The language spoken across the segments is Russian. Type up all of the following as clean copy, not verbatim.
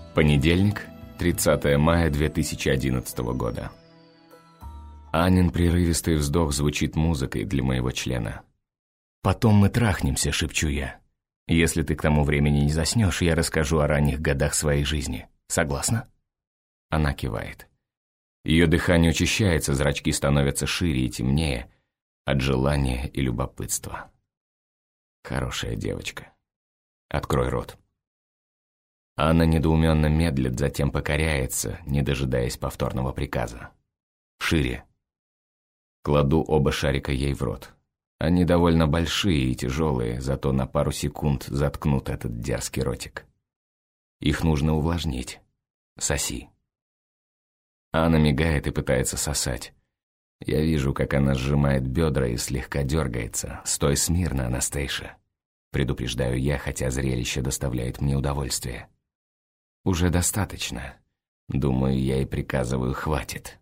Понедельник, 30 мая 2011 года. Анин прерывистый вздох звучит музыкой для моего члена. «Потом мы трахнемся», — шепчу я. «Если ты к тому времени не заснешь, я расскажу о ранних годах своей жизни. Согласна?» Она кивает. Ее дыхание учащается, зрачки становятся шире и темнее от желания и любопытства. Хорошая девочка. Открой рот. Анна недоуменно медлит, затем покоряется, не дожидаясь повторного приказа. Шире. Кладу оба шарика ей в рот. Они довольно большие и тяжелые, зато на пару секунд заткнут этот дерзкий ротик. Их нужно увлажнить. Соси. Анна мигает и пытается сосать. Я вижу, как она сжимает бедра и слегка дергается. «Стой смирно, Анастейша», — предупреждаю я, хотя зрелище доставляет мне удовольствие. «Уже достаточно. Думаю, я и приказываю, хватит».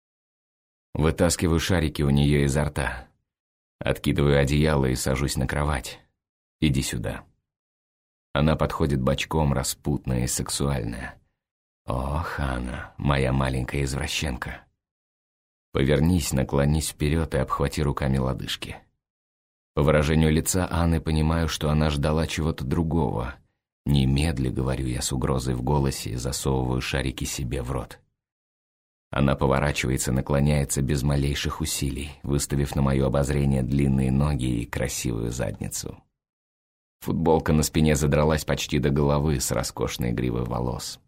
Вытаскиваю шарики у нее изо рта. Откидываю одеяло и сажусь на кровать. «Иди сюда». Она подходит бочком, распутная и сексуальная. «Ох, Анна, моя маленькая извращенка». Повернись, наклонись вперед и обхвати руками лодыжки. По выражению лица Анны понимаю, что она ждала чего-то другого. «Немедли», — говорю я с угрозой в голосе и засовываю шарики себе в рот. Она поворачивается, наклоняется без малейших усилий, выставив на мое обозрение длинные ноги и красивую задницу. Футболка на спине задралась почти до головы с роскошной гривой волос.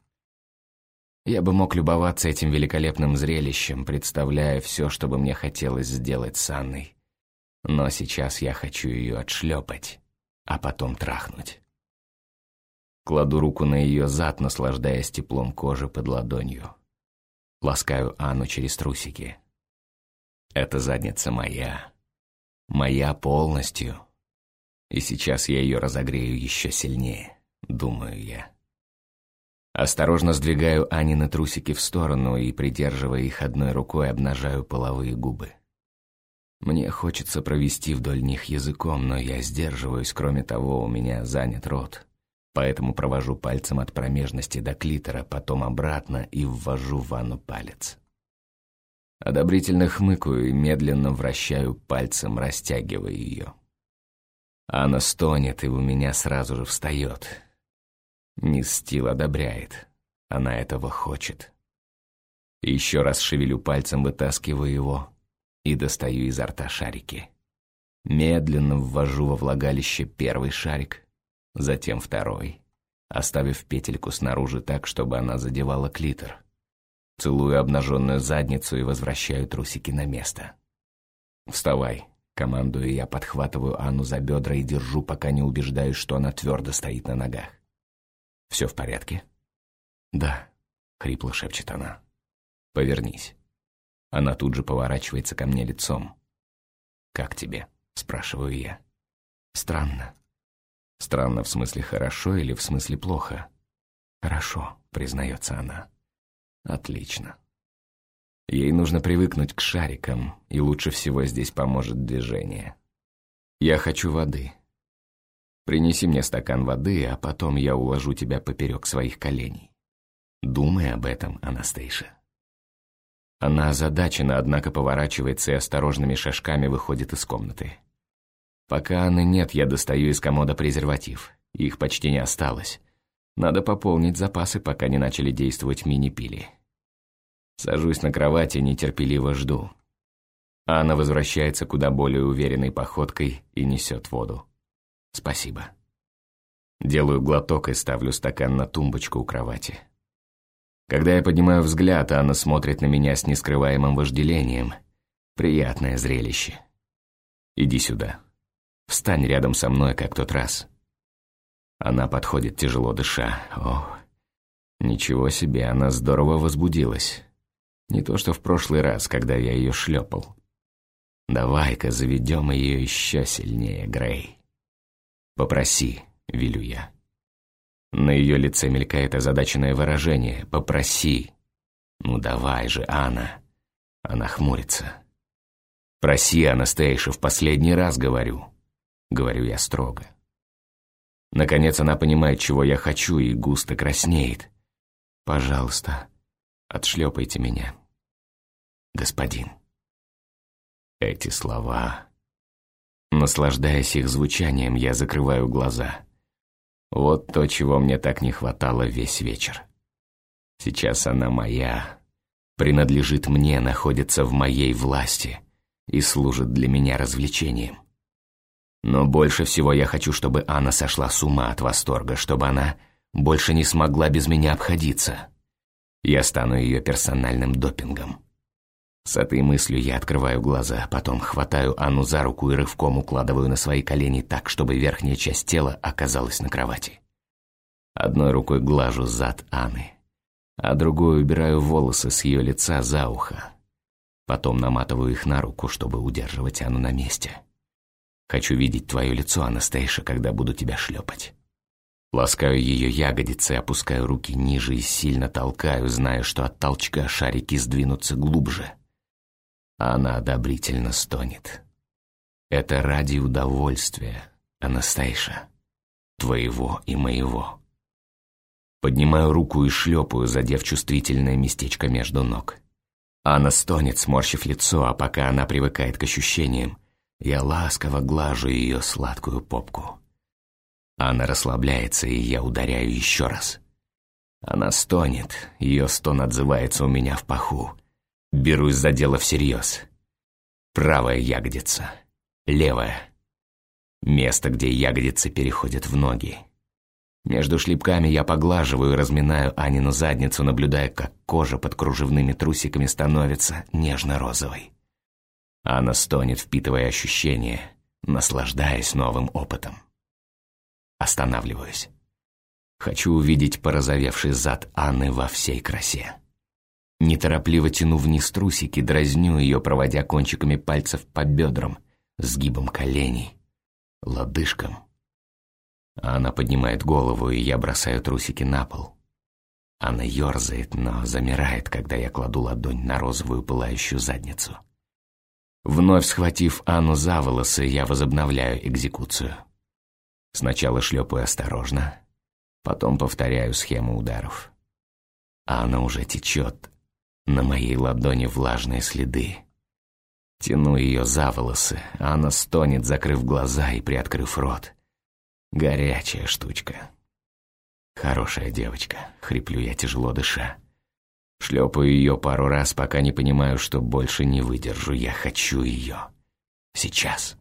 Я бы мог любоваться этим великолепным зрелищем, представляя все, что бы мне хотелось сделать с Анной. Но сейчас я хочу ее отшлепать, а потом трахнуть. Кладу руку на ее зад, наслаждаясь теплом кожи под ладонью. Ласкаю Анну через трусики. Эта задница моя. Моя полностью. И сейчас я ее разогрею еще сильнее, думаю я. Осторожно сдвигаю Анины трусики в сторону и, придерживая их одной рукой, обнажаю половые губы. Мне хочется провести вдоль них языком, но я сдерживаюсь, кроме того, у меня занят рот. Поэтому провожу пальцем от промежности до клитора, потом обратно и ввожу в Анну палец. Одобрительно хмыкаю и медленно вращаю пальцем, растягивая ее. Анна стонет и у меня сразу же встает. Мисс Стил одобряет. Она этого хочет. Еще раз шевелю пальцем, вытаскиваю его и достаю изо рта шарики. Медленно ввожу во влагалище первый шарик, затем второй, оставив петельку снаружи так, чтобы она задевала клитор. Целую обнаженную задницу и возвращаю трусики на место. «Вставай», — командую я, подхватываю Анну за бедра и держу, пока не убеждаюсь, что она твердо стоит на ногах. «Все в порядке?» «Да», — хрипло шепчет она. «Повернись». Она тут же поворачивается ко мне лицом. «Как тебе?» — спрашиваю я. «Странно». «Странно в смысле хорошо или в смысле плохо?» «Хорошо», — признается она. «Отлично». Ей нужно привыкнуть к шарикам, и лучше всего здесь поможет движение. «Я хочу воды. Принеси мне стакан воды, а потом я уложу тебя поперек своих коленей. Думай об этом, Анастейша». Она озадачена, однако поворачивается и осторожными шажками выходит из комнаты. Пока Анны нет, я достаю из комода презерватив. Их почти не осталось. Надо пополнить запасы, пока не начали действовать мини-пили. Сажусь на кровати, нетерпеливо жду. Анна возвращается куда более уверенной походкой и несет воду. «Спасибо». Делаю глоток и ставлю стакан на тумбочку у кровати. Когда я поднимаю взгляд, Анна смотрит на меня с нескрываемым вожделением. Приятное зрелище. «Иди сюда. Встань рядом со мной, как тот раз». Она подходит, тяжело дыша. Ох, ничего себе, она здорово возбудилась. Не то что в прошлый раз, когда я ее шлепал. «Давай-ка заведем ее еще сильнее, Грей». «Попроси», — велю я. На ее лице мелькает озадаченное выражение. «Попроси». «Ну давай же, Анна». Она хмурится. «Проси, Анастейша, в последний раз говорю». Говорю я строго. Наконец она понимает, чего я хочу, и густо краснеет. Пожалуйста, отшлепайте меня, господин». Эти слова... Наслаждаясь их звучанием, я закрываю глаза. Вот то, чего мне так не хватало весь вечер. Сейчас она моя, принадлежит мне, находится в моей власти и служит для меня развлечением. Но больше всего я хочу, чтобы Анна сошла с ума от восторга, чтобы она больше не смогла без меня обходиться. Я стану ее персональным допингом. С этой мыслью я открываю глаза, потом хватаю Анну за руку и рывком укладываю на свои колени так, чтобы верхняя часть тела оказалась на кровати. Одной рукой глажу зад Анны, а другой убираю волосы с ее лица за ухо. Потом наматываю их на руку, чтобы удерживать Анну на месте. Хочу видеть твое лицо, Анастейша, когда буду тебя шлепать. Ласкаю ее ягодицы, опускаю руки ниже и сильно толкаю, зная, что от толчка шарики сдвинутся глубже. Она одобрительно стонет. Это ради удовольствия, Анастейша, твоего и моего. Поднимаю руку и шлепаю, задев чувствительное местечко между ног. Анна стонет, сморщив лицо, а пока она привыкает к ощущениям, я ласково глажу ее сладкую попку. Анна расслабляется, и я ударяю еще раз. Она стонет, ее стон отзывается у меня в паху. Берусь за дело всерьез. Правая ягодица, левая. Место, где ягодицы переходят в ноги. Между шлепками я поглаживаю и разминаю Анину задницу, наблюдая, как кожа под кружевными трусиками становится нежно-розовой. Анна стонет, впитывая ощущения, наслаждаясь новым опытом. Останавливаюсь. Хочу увидеть порозовевший зад Анны во всей красе. Неторопливо тяну вниз трусики, дразню ее, проводя кончиками пальцев по бедрам, сгибам коленей, лодыжкам. Она поднимает голову, и я бросаю трусики на пол. Она ерзает, но замирает, когда я кладу ладонь на розовую пылающую задницу. Вновь схватив Анну за волосы, я возобновляю экзекуцию. Сначала шлепаю осторожно, потом повторяю схему ударов. Анна уже течет. На моей ладони влажные следы. Тяну ее за волосы, а она стонет, закрыв глаза и приоткрыв рот. Горячая штучка. Хорошая девочка, хриплю я, тяжело дыша. Шлепаю ее пару раз, пока не понимаю, что больше не выдержу. Я хочу ее. Сейчас.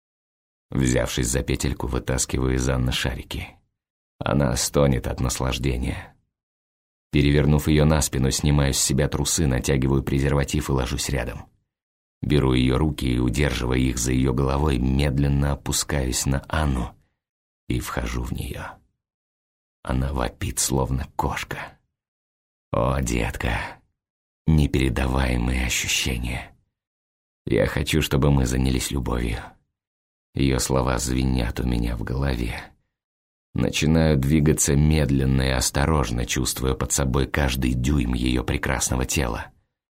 Взявшись за петельку, вытаскиваю из Анны шарики. Она стонет от наслаждения. Перевернув ее на спину, снимаю с себя трусы, натягиваю презерватив и ложусь рядом. Беру ее руки и, удерживая их за ее головой, медленно опускаюсь на Анну и вхожу в нее. Она вопит, словно кошка. О, детка, непередаваемые ощущения. Я хочу, чтобы мы занялись любовью. Ее слова звенят у меня в голове. Начинаю двигаться медленно и осторожно, чувствуя под собой каждый дюйм ее прекрасного тела.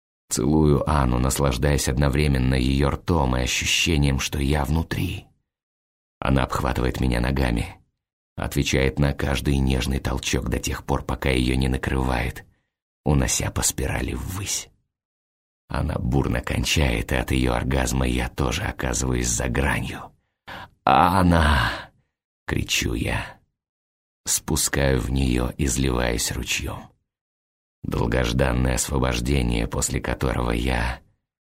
Целую Анну, наслаждаясь одновременно ее ртом и ощущением, что я внутри. Она обхватывает меня ногами, отвечает на каждый нежный толчок до тех пор, пока ее не накрывает, унося по спирали ввысь. Она бурно кончает, и от ее оргазма я тоже оказываюсь за гранью. «Анна!» — кричу я. Спускаю в нее, изливаясь ручьем. Долгожданное освобождение, после которого я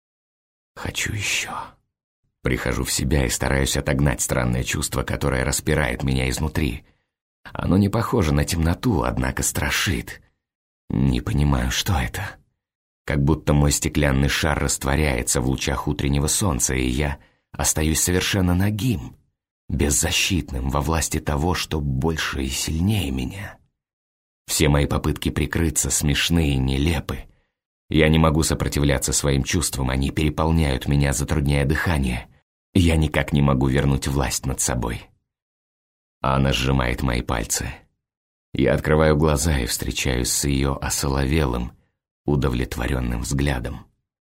хочу еще. Прихожу в себя и стараюсь отогнать странное чувство, которое распирает меня изнутри. Оно не похоже на темноту, однако страшит. Не понимаю, что это. Как будто мой стеклянный шар растворяется в лучах утреннего солнца, и я остаюсь совершенно нагим, беззащитным, во власти того, что больше и сильнее меня. Все мои попытки прикрыться смешны и нелепы. Я не могу сопротивляться своим чувствам, они переполняют меня, затрудняя дыхание. Я никак не могу вернуть власть над собой. Она сжимает мои пальцы. Я открываю глаза и встречаюсь с ее осоловелым, удовлетворенным взглядом.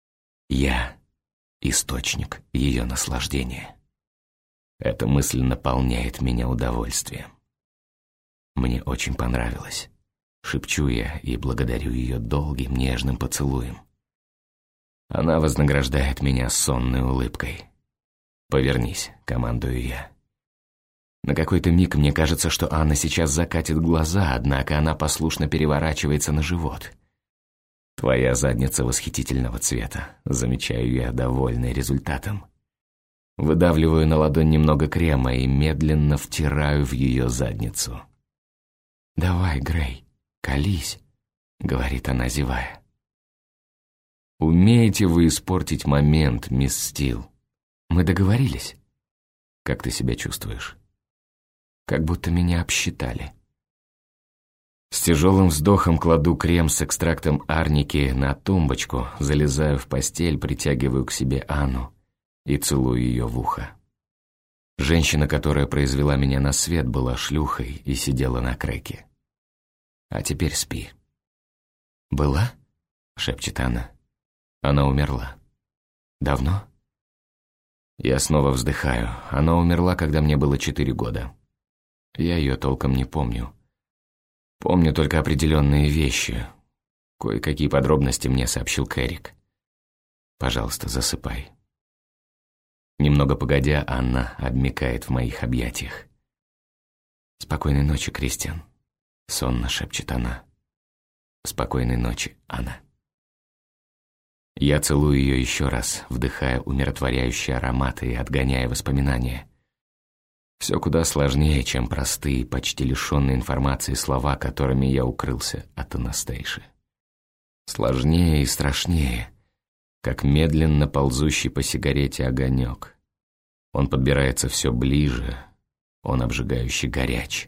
Я — источник ее наслаждения. Эта мысль наполняет меня удовольствием. Мне очень понравилось. шепчу я и благодарю ее долгим нежным поцелуем. Она вознаграждает меня сонной улыбкой. «Повернись», — командую я. На какой-то миг мне кажется, что Анна сейчас закатит глаза, однако она послушно переворачивается на живот. «Твоя задница восхитительного цвета», — замечаю я, довольный результатом. Выдавливаю на ладонь немного крема и медленно втираю в ее задницу. «Давай, Грей, колись», — говорит она, зевая. «Умеете вы испортить момент, мисс Стил? Мы договорились? Как ты себя чувствуешь?» «Как будто меня обсчитали». С тяжелым вздохом кладу крем с экстрактом арники на тумбочку, залезаю в постель, притягиваю к себе Анну и целую ее в ухо. Женщина, которая произвела меня на свет, была шлюхой и сидела на крэке. «А теперь спи». «Была?» — шепчет она. «Она умерла». «Давно?» Я снова вздыхаю. Она умерла, когда мне было 4 года. Я ее толком не помню. Помню только определенные вещи. Кое-какие подробности мне сообщил Кэрик. «Пожалуйста, засыпай». Немного погодя, Анна обмякает в моих объятиях. «Спокойной ночи, Кристиан», — сонно шепчет она. «Спокойной ночи, Анна». Я целую ее еще раз, вдыхая умиротворяющие ароматы и отгоняя воспоминания. Все куда сложнее, чем простые, почти лишенные информации слова, которыми я укрылся от Анастейши. Сложнее и страшнее, как медленно ползущий по сигарете огонек. Он подбирается все ближе, он обжигающе горяч.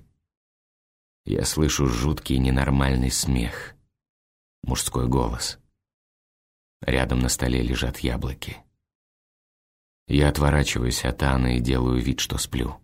Я слышу жуткий ненормальный смех, мужской голос. Рядом на столе лежат яблоки. Я отворачиваюсь от Анны и делаю вид, что сплю.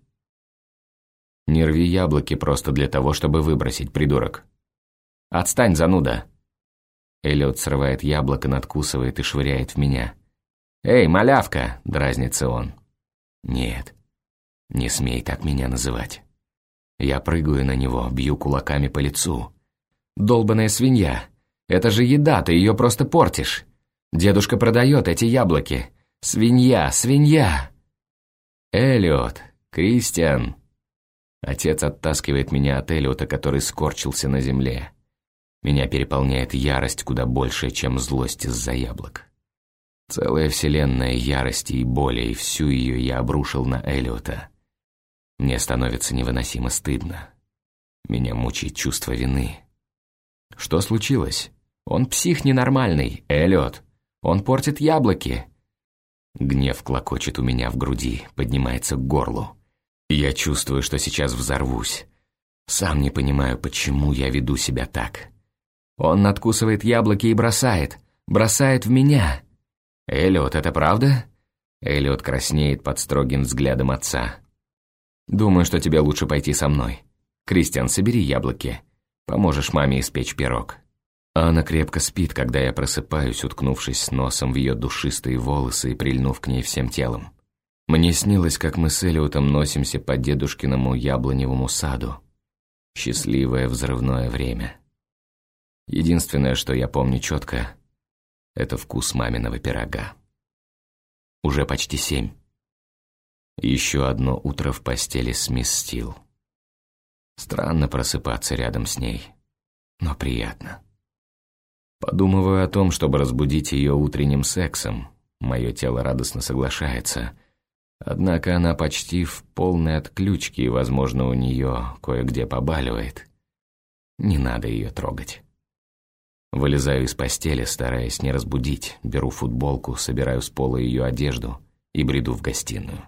«Не рви яблоки просто для того, чтобы выбросить, придурок. Отстань, зануда!» Эллиот срывает яблоко, надкусывает и швыряет в меня. «Эй, малявка!» — дразнится он. «Нет, не смей так меня называть». Я прыгаю на него, бью кулаками по лицу. «Долбаная свинья! Это же еда, ты ее просто портишь! Дедушка продает эти яблоки! Свинья, свинья!» «Эллиот! Кристиан!» Отец оттаскивает меня от Эллиота, который скорчился на земле. Меня переполняет ярость куда большая, чем злость из-за яблок. Целая вселенная ярости и боли, и всю ее я обрушил на Эллиота. Мне становится невыносимо стыдно. Меня мучает чувство вины. Что случилось? Он псих ненормальный, Эллиот. Он портит яблоки. Гнев клокочет у меня в груди, поднимается к горлу. Я чувствую, что сейчас взорвусь. Сам не понимаю, почему я веду себя так. Он надкусывает яблоки и бросает в меня. «Эллиот, это правда?» Эллиот краснеет под строгим взглядом отца. «Думаю, что тебе лучше пойти со мной. Кристиан, собери яблоки. Поможешь маме испечь пирог». Анна крепко спит, когда я просыпаюсь, уткнувшись носом в ее душистые волосы и прильнув к ней всем телом. Мне снилось, как мы с Эллиотом носимся по дедушкиному яблоневому саду. Счастливое взрывное время. Единственное, что я помню четко, это вкус маминого пирога. Уже почти 7. Еще одно утро в постели с мисс Стил. Странно просыпаться рядом с ней, но приятно. Подумываю о том, чтобы разбудить ее утренним сексом. Мое тело радостно соглашается. Однако она почти в полной отключке, и, возможно, у нее кое-где побаливает. Не надо ее трогать. Вылезаю из постели, стараясь не разбудить, беру футболку, собираю с пола ее одежду и бреду в гостиную.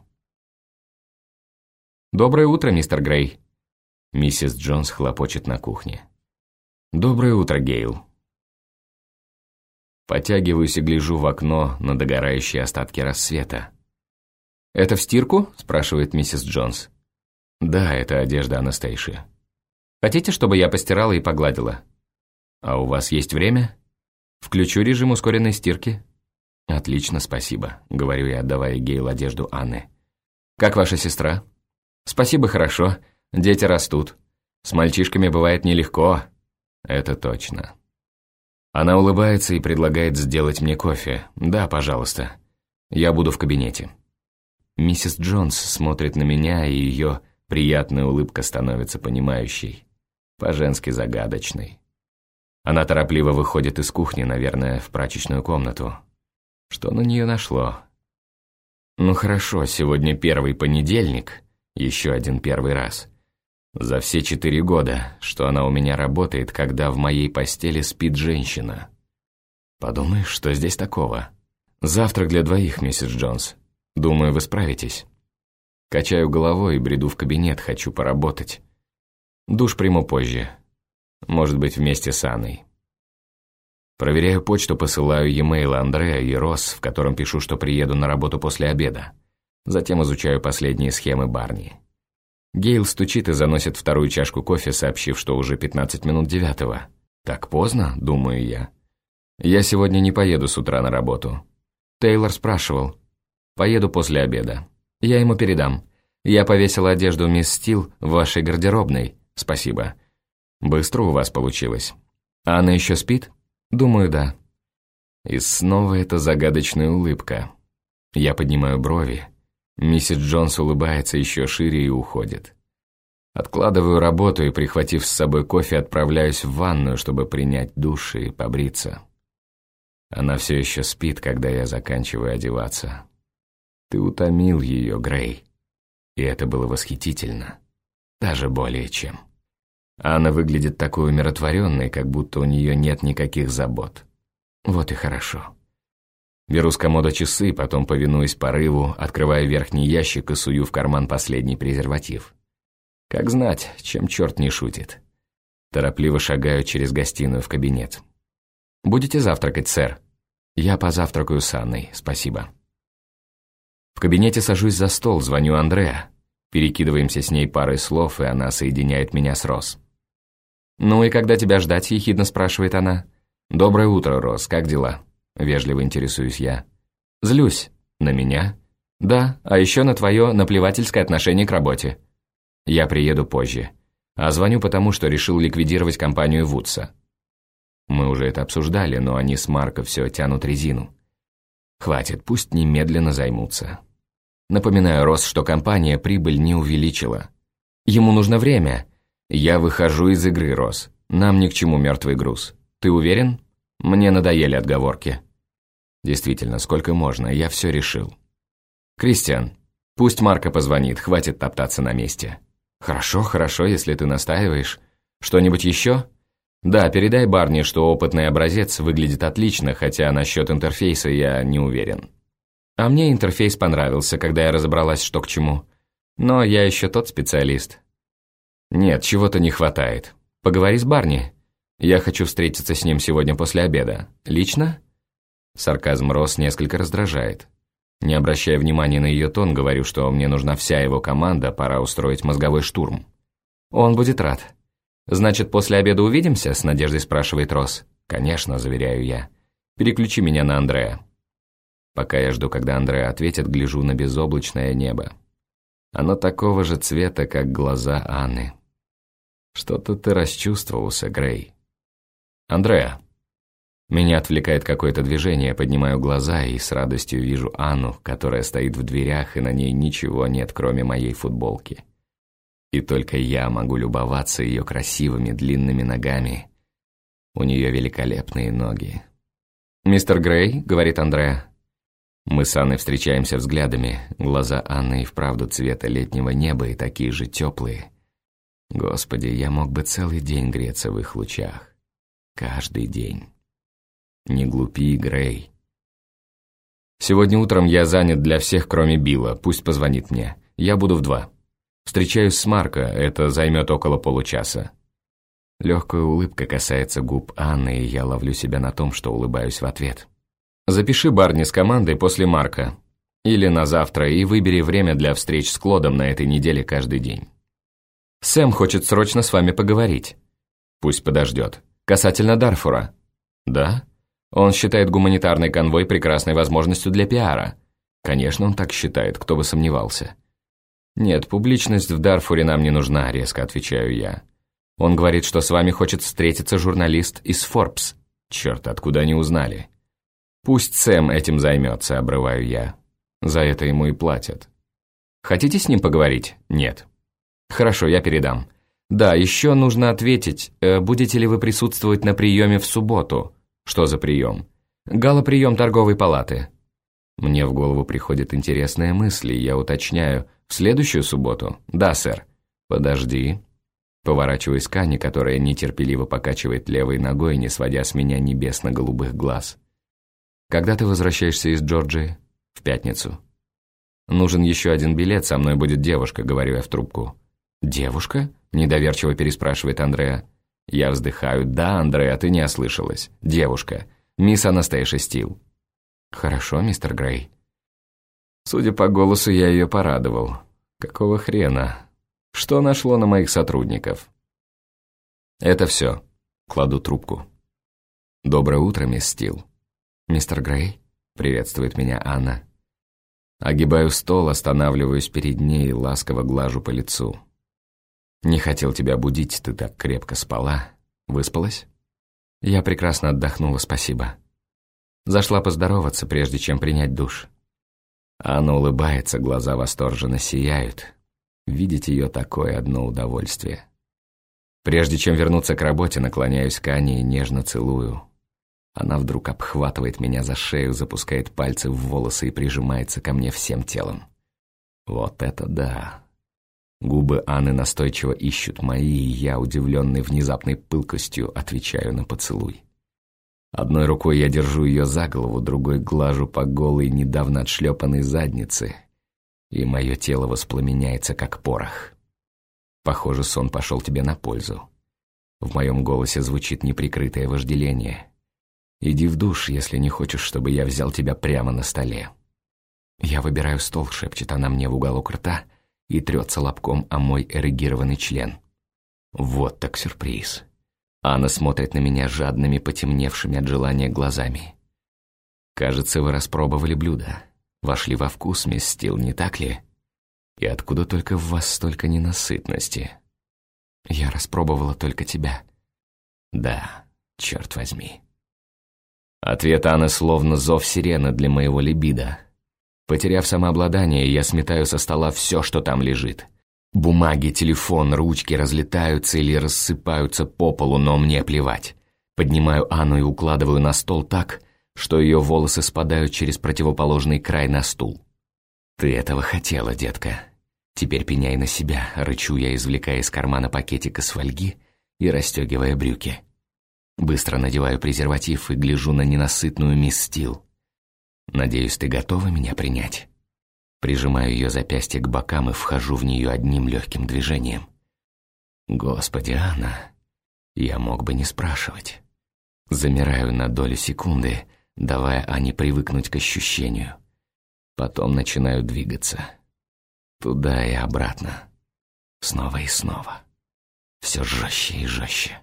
«Доброе утро, мистер Грей!» Миссис Джонс хлопочет на кухне. «Доброе утро, Гейл!» Потягиваюсь и гляжу в окно на догорающие остатки рассвета. «Это в стирку?» – спрашивает миссис Джонс. «Да, это одежда Анастейши». «Хотите, чтобы я постирала и погладила?» «А у вас есть время?» «Включу режим ускоренной стирки». «Отлично, спасибо», – говорю я, отдавая Гейл одежду Анны. «Как ваша сестра?» «Спасибо, хорошо. Дети растут. С мальчишками бывает нелегко». Это точно. Она улыбается и предлагает сделать мне кофе. Да, пожалуйста. Я буду в кабинете. Миссис Джонс смотрит на меня, и ее приятная улыбка становится понимающей, по-женски загадочной. Она торопливо выходит из кухни, наверное, в прачечную комнату. Что на нее нашло? Ну хорошо, сегодня первый понедельник, еще один первый раз. За все 4 года, что она у меня работает, когда в моей постели спит женщина. Подумаешь, что здесь такого? Завтрак для 2, миссис Джонс. Думаю, вы справитесь. Качаю головой и бреду в кабинет, хочу поработать. Душ приму позже. Может быть, вместе с Анной. Проверяю почту, посылаю e-mail Андреа и Росс, в котором пишу, что приеду на работу после обеда. Затем изучаю последние схемы Барни. Гейл стучит и заносит 2-ю чашку кофе, сообщив, что уже 15 минут 9. Так поздно, думаю я. Я сегодня не поеду с утра на работу. Тейлор спрашивал. Поеду после обеда. Я ему передам. Я повесила одежду мисс Стил в вашей гардеробной. Спасибо. Быстро у вас получилось. А она еще спит? Думаю, да. И снова эта загадочная улыбка. Я поднимаю брови. Миссис Джонс улыбается еще шире и уходит. Откладываю работу и, прихватив с собой кофе, отправляюсь в ванную, чтобы принять душ и побриться. Она все еще спит, когда я заканчиваю одеваться. Ты утомил ее, Грей. И это было восхитительно. Даже более чем. Анна выглядит такой умиротворенной, как будто у нее нет никаких забот. Вот и хорошо. Беру с комода часы, потом, повинуясь порыву, открываю верхний ящик и сую в карман последний презерватив. Как знать, чем черт не шутит. Торопливо шагаю через гостиную в кабинет. «Будете завтракать, сэр?» «Я позавтракаю с Анной, спасибо». В кабинете сажусь за стол, звоню Андреа. Перекидываемся с ней парой слов, и она соединяет меня с Росс. «Ну и когда тебя ждать?» – ехидно спрашивает она. «Доброе утро, Росс, как дела?» – вежливо интересуюсь я. «Злюсь. На меня?» «Да, а еще на твое наплевательское отношение к работе. Я приеду позже. А звоню потому, что решил ликвидировать компанию Вудса. Мы уже это обсуждали, но они с Марко все тянут резину. Хватит, пусть немедленно займутся. Напоминаю Росс, что компания прибыль не увеличила. Ему нужно время. Я выхожу из игры, Росс. Нам ни к чему мертвый груз. Ты уверен? Мне надоели отговорки. Действительно, сколько можно, я все решил. Кристиан, пусть Марко позвонит, хватит топтаться на месте. Хорошо, хорошо, если ты настаиваешь. Что-нибудь еще? Да, передай Барни, что опытный образец выглядит отлично, хотя насчет интерфейса я не уверен. А мне интерфейс понравился, когда я разобралась, что к чему. Но я еще тот специалист. Нет, чего-то не хватает. Поговори с Барни. Я хочу встретиться с ним сегодня после обеда. Лично? Сарказм Росс несколько раздражает. Не обращая внимания на ее тон, говорю, что мне нужна вся его команда, пора устроить мозговой штурм. Он будет рад. «Значит, после обеда увидимся?» – с надеждой спрашивает Росс. «Конечно», – заверяю я. «Переключи меня на Андреа». Пока я жду, когда Андреа ответит, гляжу на безоблачное небо. Оно такого же цвета, как глаза Анны. Что-то ты расчувствовался, Грей. Андреа. Меня отвлекает какое-то движение, поднимаю глаза и с радостью вижу Анну, которая стоит в дверях, и на ней ничего нет, кроме моей футболки. И только я могу любоваться ее красивыми длинными ногами. У нее великолепные ноги. «Мистер Грей», — говорит Андреа. Мы с Анной встречаемся взглядами. Глаза Анны и вправду цвета летнего неба и такие же теплые. Господи, я мог бы целый день греться в их лучах. Каждый день. Не глупи, Грей. Сегодня утром я занят для всех, кроме Билла. Пусть позвонит мне. Я буду в 2. Встречаюсь с Марко, это займет около получаса. Легкая улыбка касается губ Анны, и я ловлю себя на том, что улыбаюсь в ответ. Запиши Барни с командой после Марко. Или на завтра, и выбери время для встреч с Клодом на этой неделе каждый день. Сэм хочет срочно с вами поговорить. Пусть подождет. Касательно Дарфура. Да? Он считает гуманитарный конвой прекрасной возможностью для пиара. Конечно, он так считает, кто бы сомневался. «Нет, публичность в Дарфуре нам не нужна», — резко отвечаю я. Он говорит, что с вами хочет встретиться журналист из Forbes. Черт, откуда они узнали? Пусть Сэм этим займется, обрываю я. За это ему и платят. Хотите с ним поговорить? Нет. Хорошо, я передам. Да, еще нужно ответить, будете ли вы присутствовать на приеме в субботу? Что за прием? Гала-прием торговой палаты. Мне в голову приходят интересные мысли, я уточняю. В следующую субботу? Да, сэр. Подожди. Поворачиваюсь к Ане, которая нетерпеливо покачивает левой ногой, не сводя с меня небесно-голубых глаз. Когда ты возвращаешься из Джорджии? В пятницу. Нужен еще один билет, со мной будет девушка, говорю я в трубку. Девушка? Недоверчиво переспрашивает Андреа. Я вздыхаю. Да, Андреа, ты не ослышалась. Девушка. Мисс Анастейша Стил. Хорошо, мистер Грей. Судя по голосу, я ее порадовал. Какого хрена? Что нашло на моих сотрудников? Это все. Кладу трубку. Доброе утро, мисс Стил. Мистер Грей? Приветствует меня Анна. Огибаю стол, останавливаюсь перед ней и ласково глажу по лицу. Не хотел тебя будить, ты так крепко спала. Выспалась? Я прекрасно отдохнула, спасибо. Зашла поздороваться, прежде чем принять душ. Анна улыбается, глаза восторженно сияют. Видеть ее такое одно удовольствие. Прежде чем вернуться к работе, наклоняюсь к Ане и нежно целую. Она вдруг обхватывает меня за шею, запускает пальцы в волосы и прижимается ко мне всем телом. Вот это да! Губы Анны настойчиво ищут мои, и я, удивленный внезапной пылкостью, отвечаю на поцелуй. Одной рукой я держу ее за голову, другой глажу по голой, недавно отшлепанной заднице, и мое тело воспламеняется, как порох. Похоже, сон пошел тебе на пользу. В моем голосе звучит неприкрытое вожделение. Иди в душ, если не хочешь, чтобы я взял тебя прямо на столе. Я выбираю стол, шепчет она мне в уголок рта и трется лобком о мой эрегированный член. Вот так сюрприз. Анна смотрит на меня жадными, потемневшими от желания глазами. Кажется, вы распробовали блюдо. Вошли во вкус, мисс Стил, не так ли? И откуда только в вас столько ненасытности? Я распробовала только тебя. Да, черт возьми. Ответ Анны словно зов сирены для моего либидо. Потеряв самообладание, я сметаю со стола все, что там лежит. Бумаги, телефон, ручки разлетаются или рассыпаются по полу, но мне плевать. Поднимаю Анну и укладываю на стол так, что ее волосы спадают через противоположный край на стул. «Ты этого хотела, детка. Теперь пеняй на себя», — рычу я, извлекая из кармана пакетик из фольги и расстегивая брюки. Быстро надеваю презерватив и гляжу на ненасытную мисс Стил. «Надеюсь, ты готова меня принять?» Прижимаю ее запястье к бокам и вхожу в нее одним легким движением. Господи, Анна, я мог бы не спрашивать. Замираю на долю секунды, давая Ане привыкнуть к ощущению. Потом начинаю двигаться. Туда и обратно. Снова и снова. Все жестче и жестче.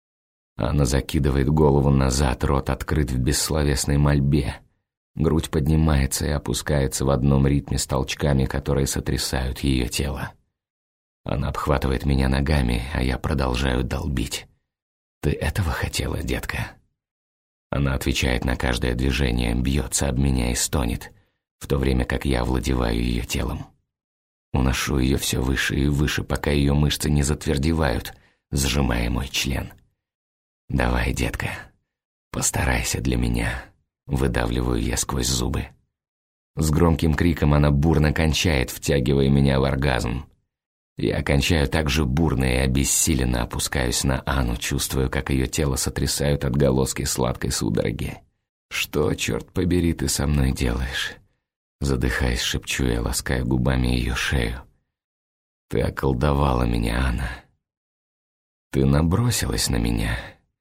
Она закидывает голову назад, рот открыт в бессловесной мольбе. Грудь поднимается и опускается в одном ритме с толчками, которые сотрясают ее тело. Она обхватывает меня ногами, а я продолжаю долбить. «Ты этого хотела, детка?» Она отвечает на каждое движение, бьется об меня и стонет, в то время как я овладеваю ее телом. Уношу ее все выше и выше, пока ее мышцы не затвердевают, сжимая мой член. «Давай, детка, постарайся для меня». Выдавливаю я сквозь зубы. С громким криком она бурно кончает, втягивая меня в оргазм. Я кончаю так же бурно и обессиленно опускаюсь на Анну, чувствую, как ее тело сотрясают отголоски сладкой судороги. «Что, черт побери, ты со мной делаешь?» Задыхаясь, шепчу я, лаская губами ее шею. «Ты околдовала меня, Анна. Ты набросилась на меня».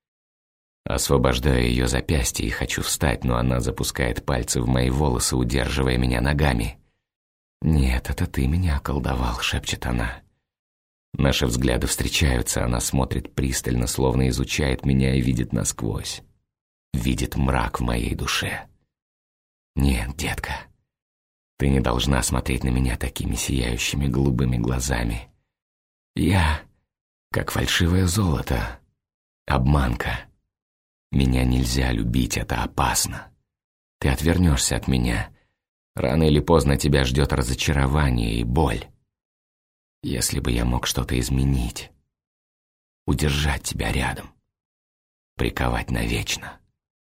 Освобождаю ее запястье и хочу встать, но она запускает пальцы в мои волосы, удерживая меня ногами. «Нет, это ты меня околдовал», — шепчет она. Наши взгляды встречаются, она смотрит пристально, словно изучает меня и видит насквозь. Видит мрак в моей душе. «Нет, детка, ты не должна смотреть на меня такими сияющими голубыми глазами. Я Как фальшивое золото. Обманка. Меня нельзя любить, это опасно. Ты отвернешься от меня. Рано или поздно тебя ждет разочарование и боль. Если бы я мог что-то изменить, удержать тебя рядом, приковать навечно.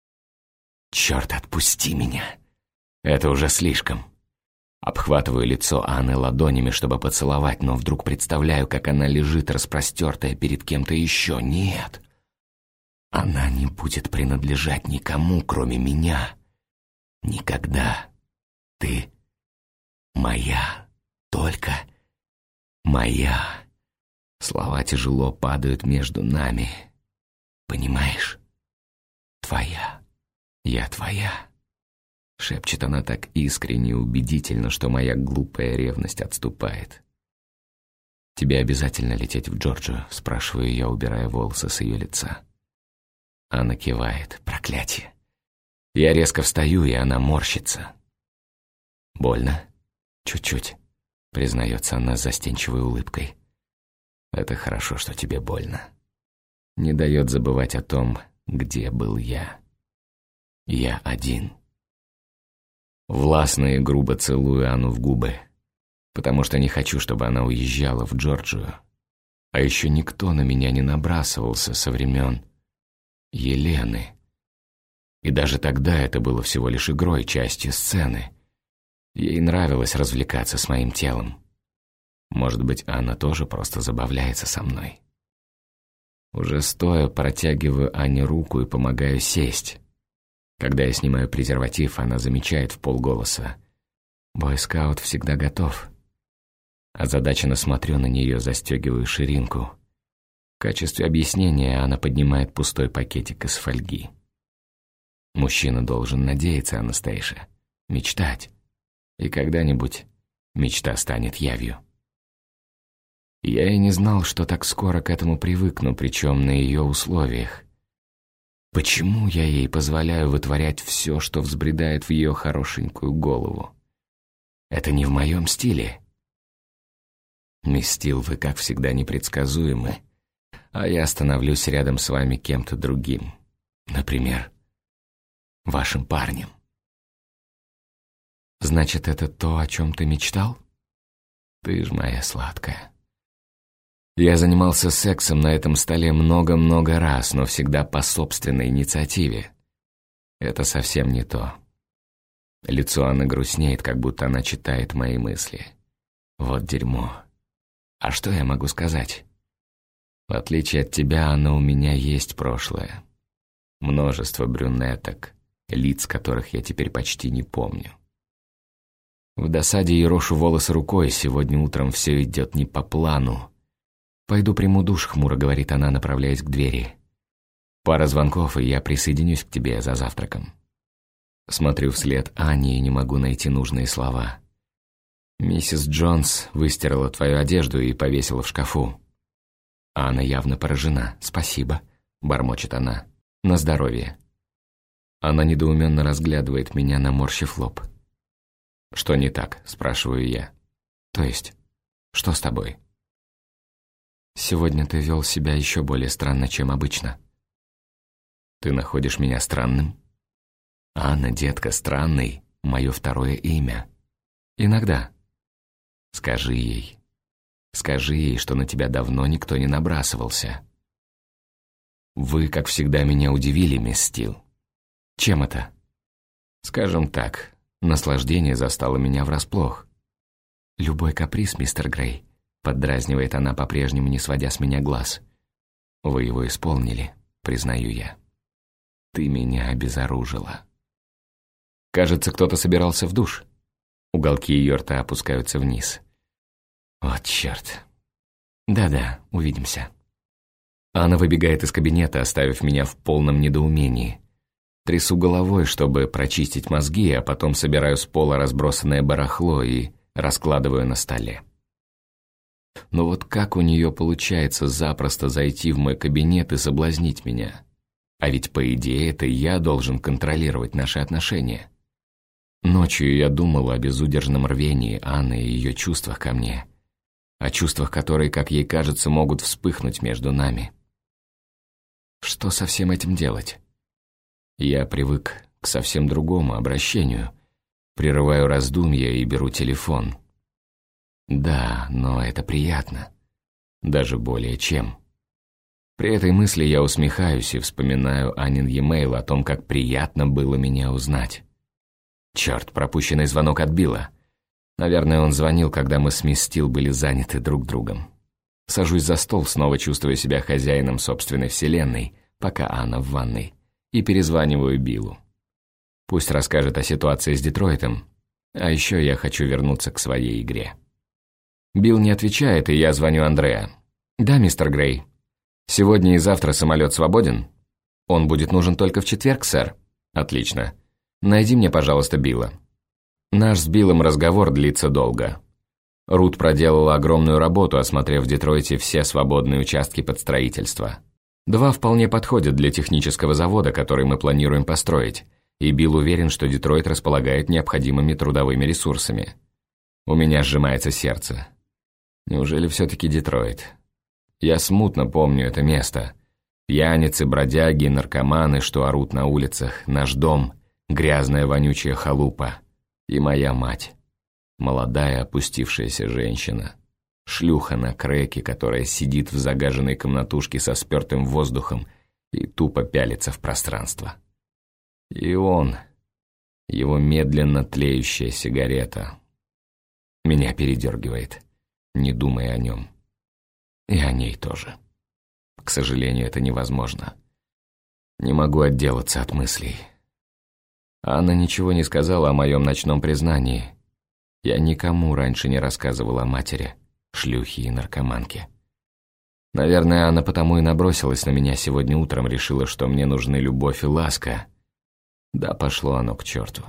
Черт, отпусти меня. Это уже слишком. Обхватываю лицо Анны ладонями, чтобы поцеловать, но вдруг представляю, как она лежит распростертая перед кем-то еще. Нет. Она не будет принадлежать никому, кроме меня. Никогда. Ты моя, только моя. Слова тяжело падают между нами. Понимаешь? Твоя. Я твоя. Шепчет она так искренне и убедительно, что моя глупая ревность отступает. «Тебе обязательно лететь в Джорджию?» — спрашиваю я, убирая волосы с ее лица. Она кивает. Проклятие. Я резко встаю, и она морщится. «Больно?» «Чуть-чуть», — признается она с застенчивой улыбкой. «Это хорошо, что тебе больно. Не дает забывать о том, где был я. Я один». Властно и грубо целую Анну в губы, потому что не хочу, чтобы она уезжала в Джорджию. А еще никто на меня не набрасывался со времен Елены. И даже тогда это было всего лишь игрой, частью сцены. Ей нравилось развлекаться с моим телом. Может быть, Анна тоже просто забавляется со мной. Уже стоя, протягиваю Анне руку и помогаю сесть. Когда я снимаю презерватив, она замечает вполголоса: «Бойскаут всегда готов». Озадаченно смотрю на нее, застегиваю ширинку. В качестве объяснения она поднимает пустой пакетик из фольги. Мужчина должен надеяться, Анастейша, мечтать. И когда-нибудь мечта станет явью. Я и не знал, что так скоро к этому привыкну, причем на ее условиях. Почему я ей позволяю вытворять все, что взбредает в ее хорошенькую голову? Это не в моем стиле. Мисс Стил, вы, как всегда, непредсказуемы, а я становлюсь рядом с вами кем-то другим. Например, вашим парнем. Значит, это то, о чем ты мечтал? Ты ж моя сладкая. Я занимался сексом на этом столе много-много раз, но всегда по собственной инициативе. Это совсем не то. Лицо Анны грустнеет, как будто она читает мои мысли. Вот дерьмо. А что я могу сказать? В отличие от тебя, Анна, у меня есть прошлое. Множество брюнеток, лиц которых я теперь почти не помню. В досаде ерошу волосы рукой, сегодня утром все идет не по плану. «Пойду приму душ», — хмуро говорит она, направляясь к двери. «Пара звонков, и я присоединюсь к тебе за завтраком». Смотрю вслед Ане и не могу найти нужные слова. «Миссис Джонс выстирала твою одежду и повесила в шкафу». Анна явно поражена. «Спасибо», — бормочет она. «На здоровье». Она недоуменно разглядывает меня, наморщив лоб. «Что не так?» — спрашиваю я. «То есть, что с тобой?» «Сегодня ты вел себя еще более странно, чем обычно». «Ты находишь меня странным?» «Анна, детка, странный — мое второе имя. Иногда. Скажи ей, что на тебя давно никто не набрасывался». «Вы, как всегда, меня удивили, мисс Стил». «Чем это?» «Скажем так, наслаждение застало меня врасплох». «Любой каприз, мистер Грей», — поддразнивает она, по-прежнему не сводя с меня глаз. «Вы его исполнили, признаю я. Ты меня обезоружила». Кажется, кто-то собирался в душ. Уголки ее рта опускаются вниз. Вот черт. Да-да, увидимся. Анна выбегает из кабинета, оставив меня в полном недоумении. Трясу головой, чтобы прочистить мозги, а потом собираю с пола разбросанное барахло и раскладываю на столе. Но вот как у нее получается запросто зайти в мой кабинет и соблазнить меня? А ведь, по идее, это я должен контролировать наши отношения. Ночью я думал о безудержном рвении Анны и ее чувствах ко мне. о чувствах, которые, как ей кажется, могут вспыхнуть между нами. Что со всем этим делать? Я привык к совсем другому обращению. Прерываю раздумья и беру телефон. Да, но это приятно. Даже более чем. При этой мысли я усмехаюсь и вспоминаю Анин e-mail о том, как приятно было меня узнать. Черт, пропущенный звонок от Билла. Наверное, он звонил, когда мы с мисс Стил были заняты друг другом. Сажусь за стол, снова чувствуя себя хозяином собственной вселенной, пока Анна в ванной, и перезваниваю Биллу. Пусть расскажет о ситуации с Детройтом, а еще я хочу вернуться к своей игре. Билл не отвечает, и я звоню Андреа. «Да, мистер Грей. Сегодня и завтра самолет свободен? Он будет нужен только в четверг, сэр». «Отлично. Найди мне, пожалуйста, Билла». Наш с Биллом разговор длится долго. Рут проделала огромную работу, осмотрев в Детройте все свободные участки под строительство. 2 вполне подходят для технического завода, который мы планируем построить, и Билл уверен, что Детройт располагает необходимыми трудовыми ресурсами. У меня сжимается сердце. Неужели все-таки Детройт? Я смутно помню это место. Пьяницы, бродяги, наркоманы, что орут на улицах, наш дом, грязная вонючая халупа. И моя мать. Молодая опустившаяся женщина. Шлюха на крэке, которая сидит в загаженной комнатушке со спертым воздухом и тупо пялится в пространство. И он, его медленно тлеющая сигарета. Меня передергивает, не думая о нем. И о ней тоже. К сожалению, это невозможно. Не могу отделаться от мыслей. Анна ничего не сказала о моем ночном признании. Я никому раньше не рассказывал о матери, шлюхе и наркоманке. Наверное, Анна потому и набросилась на меня сегодня утром, решила, что мне нужны любовь и ласка. Да пошло оно к черту.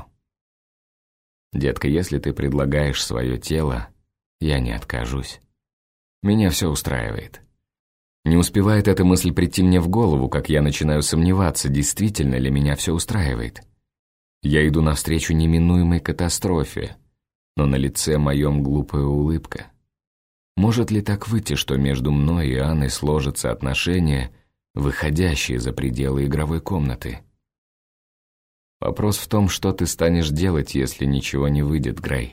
Детка, если ты предлагаешь свое тело, я не откажусь. Меня все устраивает. Не успевает эта мысль прийти мне в голову, как я начинаю сомневаться, действительно ли меня все устраивает. Я иду навстречу неминуемой катастрофе, но на лице моем глупая улыбка. Может ли так выйти, что между мной и Анной сложатся отношения, выходящие за пределы игровой комнаты? Вопрос в том, что ты станешь делать, если ничего не выйдет, Грей.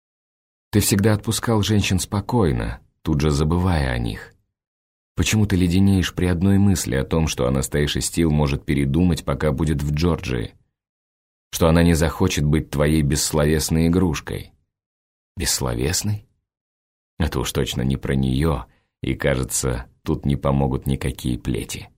Ты всегда отпускал женщин спокойно, тут же забывая о них. Почему ты леденеешь при одной мысли о том, что Анастейша Стил может передумать, пока будет в Джорджии? Что она не захочет быть твоей бессловесной игрушкой? Бессловесной? Это уж точно не про нее, и, кажется, тут не помогут никакие плети.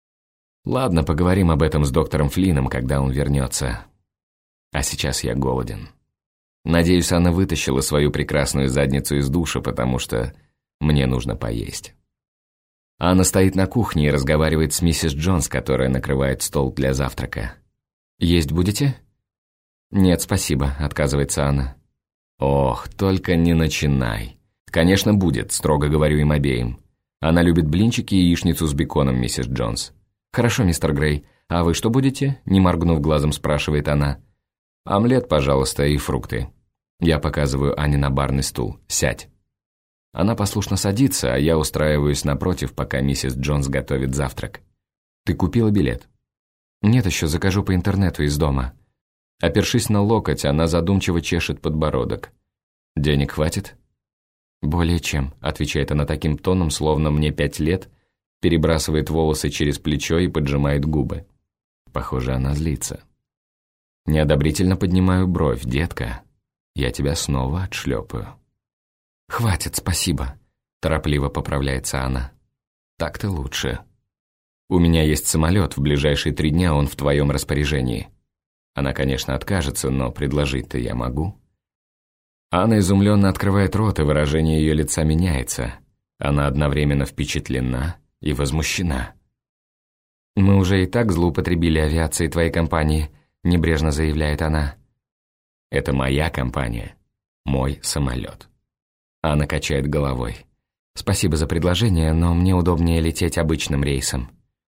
Ладно, поговорим об этом с доктором Флином, когда он вернется. А сейчас я голоден. Надеюсь, она вытащила свою прекрасную задницу из душа, потому что мне нужно поесть. Анна стоит на кухне и разговаривает с миссис Джонс, которая накрывает стол для завтрака. «Есть будете?» «Нет, спасибо», — отказывается Анна. «Ох, только не начинай. Конечно, будет», — строго говорю им обеим. «Она любит блинчики и яичницу с беконом, миссис Джонс». «Хорошо, мистер Грей. А вы что будете?» — не моргнув глазом, спрашивает она. «Омлет, пожалуйста, и фрукты». Я показываю Ане на барный стул. «Сядь». Она послушно садится, а я устраиваюсь напротив, пока миссис Джонс готовит завтрак. «Ты купила билет?» «Нет, еще закажу по интернету из дома». Опершись на локоть, она задумчиво чешет подбородок. «Денег хватит?» «Более чем», — отвечает она таким тоном, словно мне 5 лет, перебрасывает волосы через плечо и поджимает губы. Похоже, она злится. Неодобрительно поднимаю бровь. «Детка, я тебя снова отшлепаю». «Хватит, спасибо», — торопливо поправляется она. «Так-то лучше. У меня есть самолет, в ближайшие 3 дня он в твоем распоряжении». Она, конечно, откажется, но предложить-то я могу. Анна изумленно открывает рот, и выражение ее лица меняется. Она одновременно впечатлена и возмущена. «Мы уже и так злоупотребили авиацией твоей компании», — небрежно заявляет она. «Это моя компания, мой самолет». Анна качает головой. «Спасибо за предложение, но мне удобнее лететь обычным рейсом».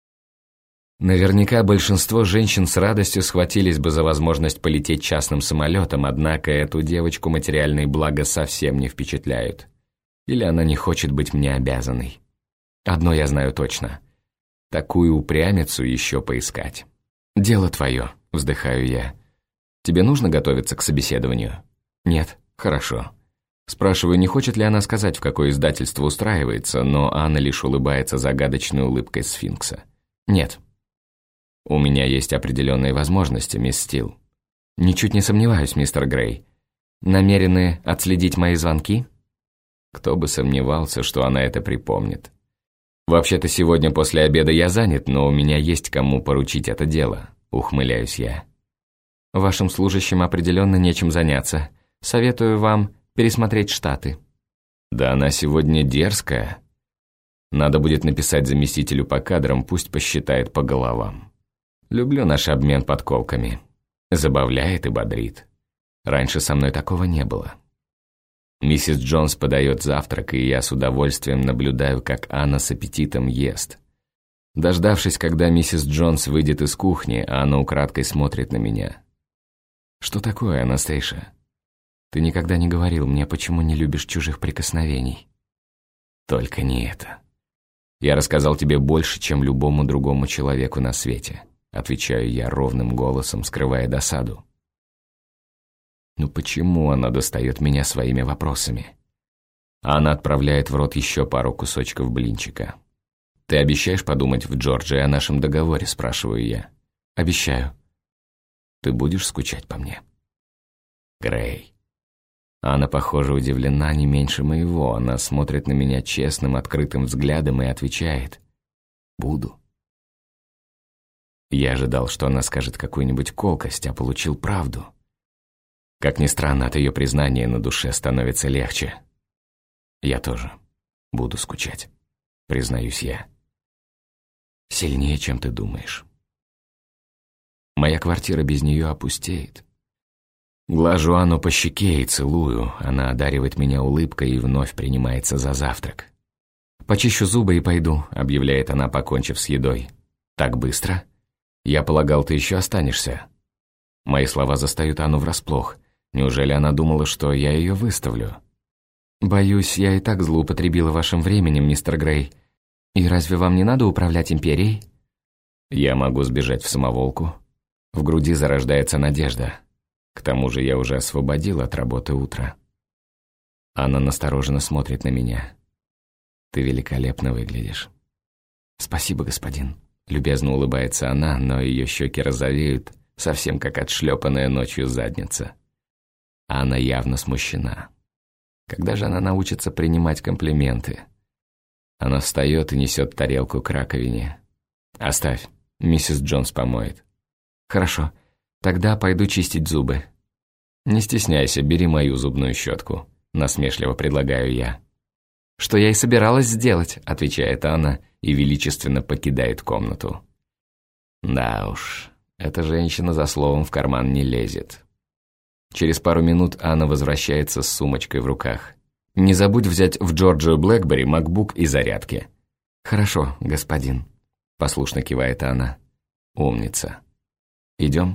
Наверняка большинство женщин с радостью схватились бы за возможность полететь частным самолетом, однако эту девочку материальные блага совсем не впечатляют. Или она не хочет быть мне обязанной. Одно я знаю точно. Такую упрямицу еще поискать. «Дело твое», — вздыхаю я. «Тебе нужно готовиться к собеседованию?» «Нет». «Хорошо». Спрашиваю, не хочет ли она сказать, в какое издательство устраивается, но Анна лишь улыбается загадочной улыбкой сфинкса. «Нет». «У меня есть определенные возможности, мисс Стил». «Ничуть не сомневаюсь, мистер Грей. Намерены отследить мои звонки?» Кто бы сомневался, что она это припомнит. «Вообще-то сегодня после обеда я занят, но у меня есть кому поручить это дело», — ухмыляюсь я. «Вашим служащим определенно нечем заняться. Советую вам пересмотреть штаты». «Да она сегодня дерзкая. Надо будет написать заместителю по кадрам, пусть посчитает по головам. Люблю наш обмен подколками. Забавляет и бодрит. Раньше со мной такого не было». Миссис Джонс подает завтрак, и я с удовольствием наблюдаю, как Анна с аппетитом ест. Дождавшись, когда миссис Джонс выйдет из кухни, Анна украдкой смотрит на меня. «Что такое, Анастейша? Ты никогда не говорил мне, почему не любишь чужих прикосновений». «Только не это. Я рассказал тебе больше, чем любому другому человеку на свете», отвечаю я ровным голосом, скрывая досаду. Ну почему она достает меня своими вопросами? Она отправляет в рот еще пару кусочков блинчика. «Ты обещаешь подумать в Джорджии о нашем договоре?» – спрашиваю я. «Обещаю». «Ты будешь скучать по мне?» «Грей». Она, похоже, удивлена не меньше моего. Она смотрит на меня честным, открытым взглядом и отвечает: «Буду». Я ожидал, что она скажет какую-нибудь колкость, а получил правду. Как ни странно, от ее признания на душе становится легче. «Я тоже буду скучать», — признаюсь я. «Сильнее, чем ты думаешь». Моя квартира без нее опустеет. Глажу Анну по щеке и целую. Она одаривает меня улыбкой и вновь принимается за завтрак. «Почищу зубы и пойду», — объявляет она, покончив с едой. «Так быстро? Я полагал, ты еще останешься». Мои слова застают Анну врасплох. Неужели она думала, что я ее выставлю? «Боюсь, я и так злоупотребила вашим временем, мистер Грей. И разве вам не надо управлять империей?» Я могу сбежать в самоволку. В груди зарождается надежда. К тому же я уже освободил от работы утро. Анна настороженно смотрит на меня. «Ты великолепно выглядишь». «Спасибо, господин». Любезно улыбается она, но ее щеки розовеют, совсем как отшлепанная ночью задница. Анна явно смущена. Когда же она научится принимать комплименты? Она встает и несет тарелку к раковине. «Оставь, миссис Джонс помоет». «Хорошо, тогда пойду чистить зубы». «Не стесняйся, бери мою зубную щетку», — насмешливо предлагаю я. «Что я и собиралась сделать», — отвечает Анна и величественно покидает комнату. Да уж, эта женщина за словом в карман не лезет. Через пару минут Анна возвращается с сумочкой в руках. «Не забудь взять в Джорджию Блэкбери макбук и зарядки». «Хорошо, господин», — послушно кивает Анна. «Умница. Идем?»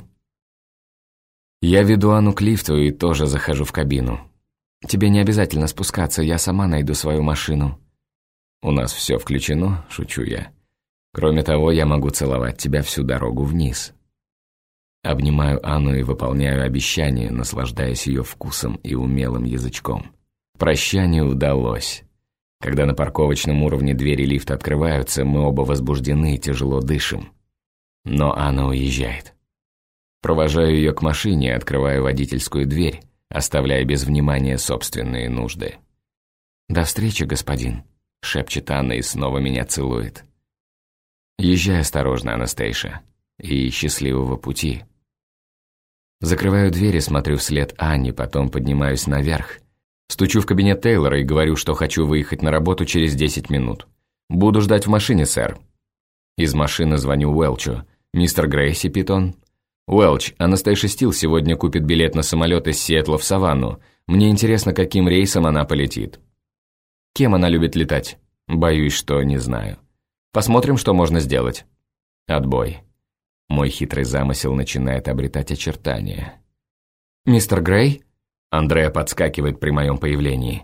Я веду Анну к лифту и тоже захожу в кабину. «Тебе не обязательно спускаться, я сама найду свою машину». «У нас все включено», — шучу я. «Кроме того, я могу целовать тебя всю дорогу вниз». Обнимаю Анну и выполняю обещание, наслаждаясь ее вкусом и умелым язычком. Прощание удалось. Когда на парковочном уровне двери лифта открываются, мы оба возбуждены и тяжело дышим. Но Анна уезжает. Провожаю ее к машине и открываю водительскую дверь, оставляя без внимания собственные нужды. «До встречи, господин», — шепчет Анна и снова меня целует. «Езжай осторожно, Анастейша, и счастливого пути». Закрываю дверь и смотрю вслед Анне, потом поднимаюсь наверх. Стучу в кабинет Тейлора и говорю, что хочу выехать на работу через 10 минут. «Буду ждать в машине, сэр». Из машины звоню Уэлчу. «Мистер Грейси», Питон. «Уэлч, Анастейша Стил сегодня купит билет на самолет из Сиэтла в Саванну. Мне интересно, каким рейсом она полетит». «Кем она любит летать?» «Боюсь, что не знаю». «Посмотрим, что можно сделать». Отбой. Мой хитрый замысел начинает обретать очертания. «Мистер Грей?» Андреа подскакивает при моем появлении.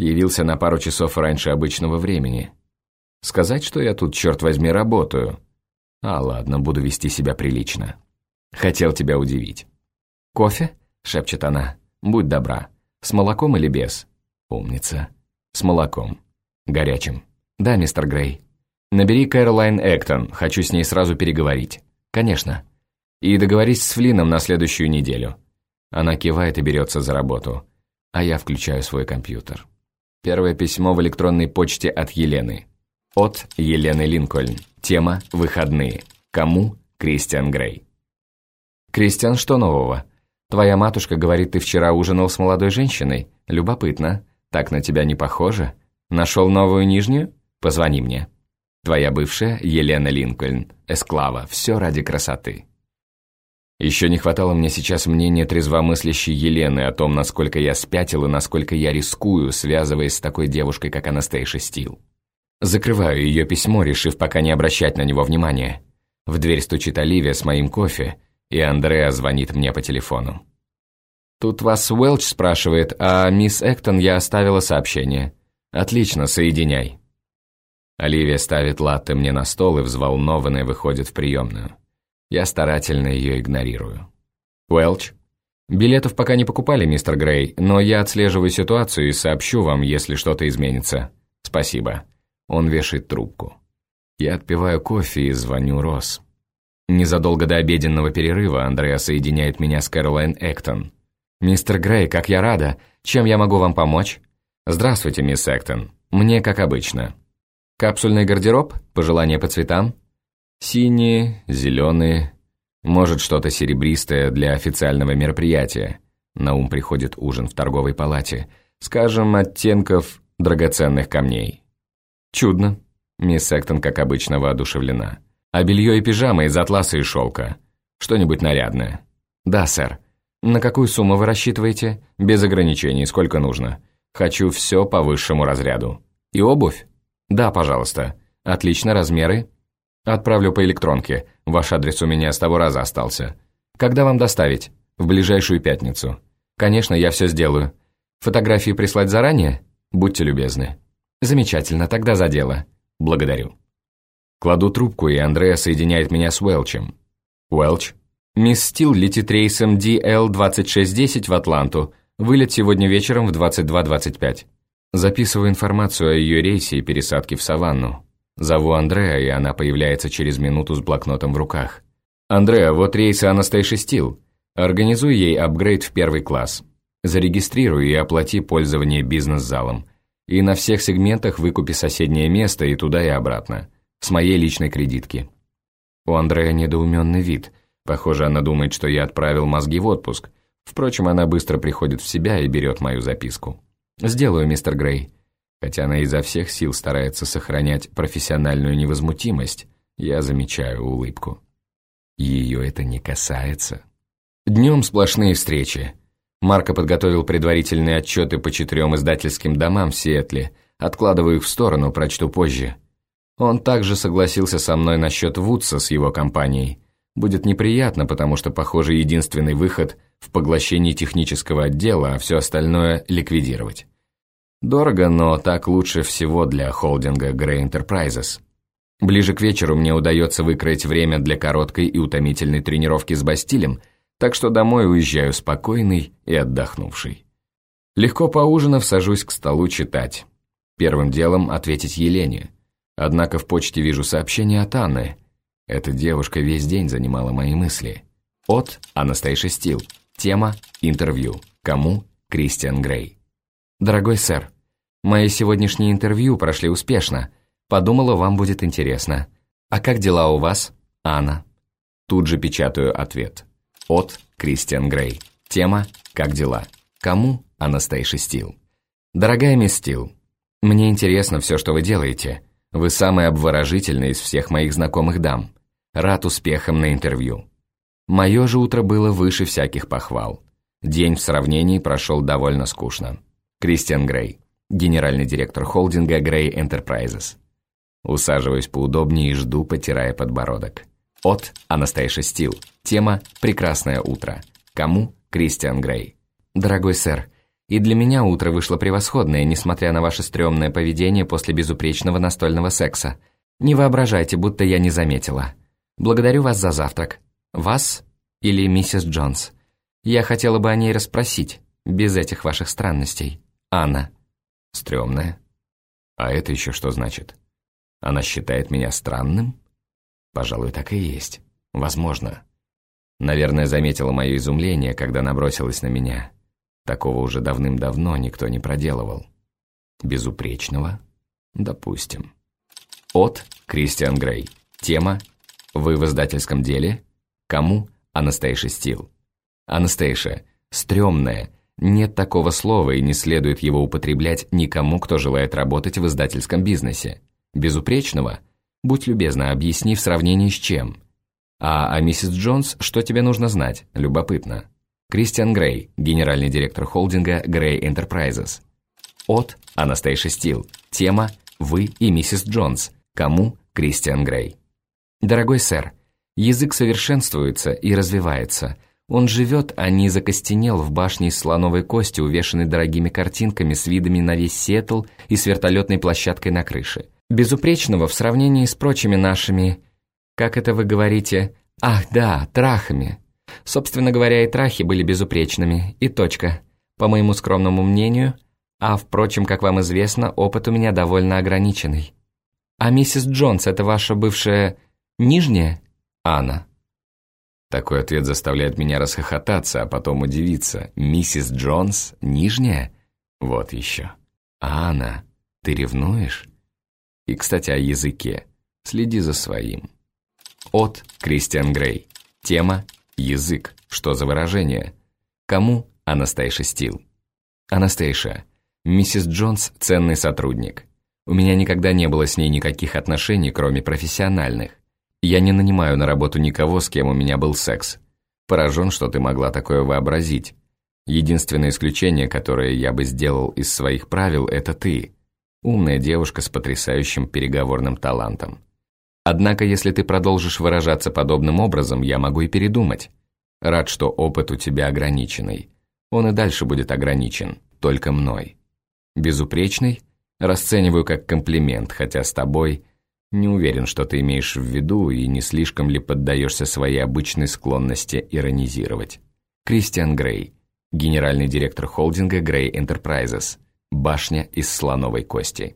Явился на пару часов раньше обычного времени. Сказать, что я тут, черт возьми, работаю? Ладно, буду вести себя прилично. Хотел тебя удивить. «Кофе?» — шепчет она. «Будь добра. С молоком или без?» «Умница. С молоком. Горячим». «Да, мистер Грей». «Набери Кэролайн Эктон, хочу с ней сразу переговорить». «Конечно». «И договорись с Флинном на следующую неделю». Она кивает и берется за работу, а я включаю свой компьютер. Первое письмо в электронной почте от Елены. От Елены Линкольн. Тема «Выходные». Кому? Кристиан Грей. «Кристиан, что нового? Твоя матушка говорит, ты вчера ужинал с молодой женщиной. Любопытно. Так на тебя не похоже? Нашел новую нижнюю? Позвони мне. Твоя бывшая Елена Линкольн. Эсклава. Все ради красоты». Еще не хватало мне сейчас мнения трезвомыслящей Елены о том, насколько я спятил и насколько я рискую, связываясь с такой девушкой, как Анастейша Стил. Закрываю ее письмо, решив пока не обращать на него внимания. В дверь стучит Оливия с моим кофе, и Андреа звонит мне по телефону. «Тут вас Уэлч спрашивает, а мисс Эктон я оставила сообщение. Отлично, соединяй». Оливия ставит латте мне на стол и взволнованная выходит в приемную. Я старательно ее игнорирую. «Уэлч? Билетов пока не покупали, мистер Грей, но я отслеживаю ситуацию и сообщу вам, если что-то изменится. Спасибо». Он вешает трубку. Я отпиваю кофе и звоню Росс. Незадолго до обеденного перерыва Андреа соединяет меня с Кэролайн Эктон. «Мистер Грей, как я рада! Чем я могу вам помочь?» «Здравствуйте, мисс Эктон. Мне как обычно». «Капсульный гардероб? Пожелания по цветам?» «Синие, зеленые, может, что-то серебристое для официального мероприятия». На ум приходит ужин в торговой палате. Скажем, оттенков драгоценных камней. «Чудно». Мисс Эктон, как обычно, воодушевлена. «А белье и пижамы из атласа и шелка? Что-нибудь нарядное?» «Да, сэр». «На какую сумму вы рассчитываете?» «Без ограничений, сколько нужно. Хочу все по высшему разряду». «И обувь?» «Да, пожалуйста». «Отлично, размеры?» «Отправлю по электронке. Ваш адрес у меня с того раза остался». «Когда вам доставить?» «В ближайшую пятницу». «Конечно, я все сделаю. Фотографии прислать заранее?» «Будьте любезны». «Замечательно, тогда за дело». «Благодарю». Кладу трубку, и Андреа соединяет меня с Уэлчем. «Уэлч?» «Мисс Стил летит рейсом DL-2610 в Атланту. Вылет сегодня вечером в 22:25. Записываю информацию о ее рейсе и пересадке в Саванну. Зову Андреа, и она появляется через минуту с блокнотом в руках. «Андреа, вот рейсы Анастейши Стил. Организуй ей апгрейд в 1 класс. Зарегистрируй и оплати пользование бизнес-залом. И на всех сегментах выкупи соседнее место и туда и обратно. С моей личной кредитки». У Андреа недоуменный вид. Похоже, она думает, что я отправил мозги в отпуск. Впрочем, она быстро приходит в себя и берет мою записку. «Сделаю, мистер Грей». Хотя она изо всех сил старается сохранять профессиональную невозмутимость, я замечаю улыбку. Ее это не касается. Днем сплошные встречи. Марко подготовил предварительные отчеты по 4 издательским домам в Сиэтле. Откладываю их в сторону, прочту позже. Он также согласился со мной насчет Вудса с его компанией. Будет неприятно, потому что, похоже, единственный выход в поглощении технического отдела, а все остальное ликвидировать. Дорого, но так лучше всего для холдинга Grey Enterprises. Ближе к вечеру мне удается выкроить время для короткой и утомительной тренировки с Бастилем, так что домой уезжаю спокойный и отдохнувший. Легко поужинав, сажусь к столу читать. Первым делом ответить Елене. Однако в почте вижу сообщение от Анны. Эта девушка весь день занимала мои мысли. От Анастейши Стил. Тема «Интервью». Кому? Кристиан Грей. «Дорогой сэр, мои сегодняшние интервью прошли успешно. Подумала, вам будет интересно. А как дела у вас? Анна». Тут же печатаю ответ. От Кристиан Грей. Тема «Как дела?». Кому? Анастейши Стил. «Дорогая мисс Стил, мне интересно все, что вы делаете. Вы самая обворожительная из всех моих знакомых дам. Рад успехам на интервью. Мое же утро было выше всяких похвал. День в сравнении прошел довольно скучно. Кристиан Грей, генеральный директор холдинга Grey Enterprises». Усаживаюсь поудобнее и жду, потирая подбородок. От Анастейши Стил. Тема «Прекрасное утро». Кому? Кристиан Грей. «Дорогой сэр, И для меня утро вышло превосходное, несмотря на ваше стрёмное поведение после безупречного настольного секса. Не воображайте, будто я не заметила. Благодарю вас за завтрак. Вас или миссис Джонс? Я хотела бы о ней расспросить, без этих ваших странностей. Анна. Стрёмная? А это еще что значит? Она считает меня странным? Пожалуй, так и есть. Возможно. Наверное, заметила мое изумление, когда набросилась на меня. Такого уже давным-давно никто не проделывал. Безупречного? Допустим. От Кристиан Грей. Тема «Вы в издательском деле?» Кому? Анастейша Стил. Анастейша. Стрёмная. Нет такого слова, и не следует его употреблять никому, кто желает работать в издательском бизнесе. Безупречного? Будь любезна, объясни в сравнении с чем. А миссис Джонс, что тебе нужно знать? Любопытно. Кристиан Грей, генеральный директор холдинга Грей Enterprises. От Анастейша Стил. Тема «Вы и миссис Джонс». Кому? Кристиан Грей. Дорогой сэр, язык совершенствуется и развивается. Он живет, а не закостенел в башне из слоновой кости, увешанной дорогими картинками с видами на весь Сиэтл и с вертолетной площадкой на крыше. Безупречного в сравнении с прочими нашими, как это вы говорите, ах да, трахами. Собственно говоря, и трахи были безупречными, и точка. По моему скромному мнению, а, впрочем, как вам известно, опыт у меня довольно ограниченный. А миссис Джонс — это ваша бывшая нижняя? Анна. Такой ответ заставляет меня расхохотаться, а потом удивиться. Миссис Джонс нижняя? Вот еще. Анна, ты ревнуешь? И, кстати, о языке. Следи за своим. От Кристиан Грей. Тема «Язык». Что за выражение? Кому? Анастейша Стил. Анастейша. Миссис Джонс – ценный сотрудник. У меня никогда не было с ней никаких отношений, кроме профессиональных. Я не нанимаю на работу никого, с кем у меня был секс. Поражен, что ты могла такое вообразить. Единственное исключение, которое я бы сделал из своих правил, это ты. Умная девушка с потрясающим переговорным талантом. Однако, если ты продолжишь выражаться подобным образом, я могу и передумать. Рад, что опыт у тебя ограниченный. Он и дальше будет ограничен, только мной. Безупречный? Расцениваю как комплимент, хотя с тобой не уверен, что ты имеешь в виду и не слишком ли поддаешься своей обычной склонности иронизировать. Кристиан Грей, генеральный директор холдинга Грей Enterprises, башня из слоновой кости.